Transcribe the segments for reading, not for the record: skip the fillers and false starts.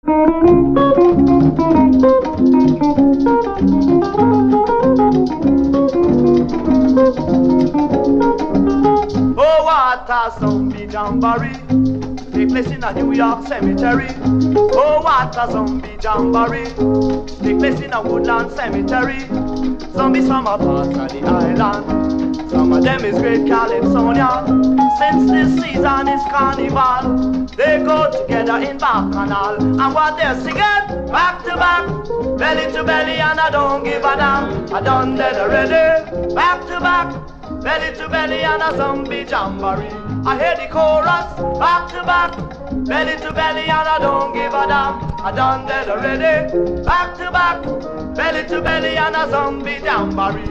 Oh, what a zombie jamboree take place in a New York cemetery. Oh, what a zombie jamboree take place in a woodland cemetery. Zombies from a part of the island, some of them is Great California. Since this season is carnival, they go together in Bacchanal. And what they're singing, back to back, belly to belly, and I don't give a damn. I done dead already, back to back, belly to belly, and a zombie jamboree. I hear the chorus, back to back, belly to belly, and I don't give a damn. I done dead already, back to back, belly to belly, and a zombie jamboree.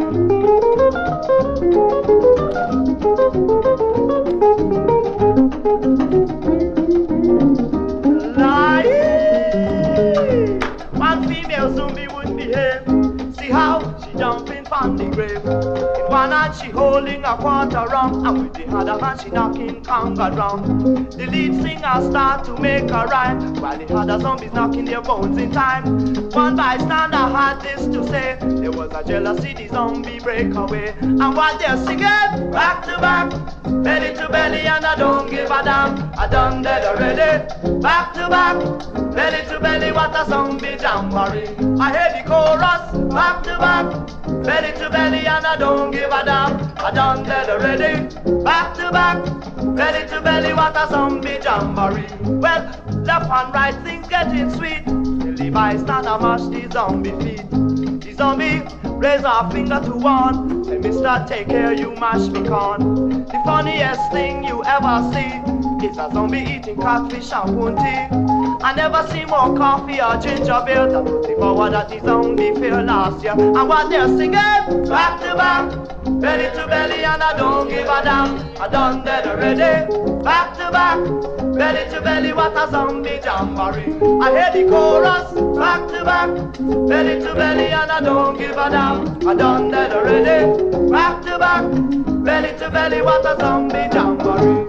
One female zombie wouldn't behave. See how she jumping from the grave. In one hand she holding a quarter rum, and with the other hand she knocking conga drum. The lead singer start to make a rhyme, while the other zombies knocking their bones in time. One bystander had this to say: there was a jealousy, the zombie break away. And what they're singing, back to back, belly to belly, and I don't give a damn. I done dead already, back to back, belly to belly, what a zombie jamboree. I hear the chorus, back to back, belly to belly, and I don't give a damn. I done dead already, back to back, belly to belly, what a zombie jamboree. Well, left and right, things getting sweet, till the bystander mash the zombie feet. The zombie raise a finger to one, say, mister, take care, you mash me corn. The funniest thing you ever see is a zombie eating catfish and poon tea. I never see more coffee or ginger beer than the power that the zombie feel last year. And what they're singing, back to back, belly to belly, and I don't give a damn. I done dead already, back to back, belly to belly, what a zombie jamboree. I hear the chorus, back to back, belly to belly, and I don't give a damn. I done dead already, back to back, belly to belly, what a zombie jamboree.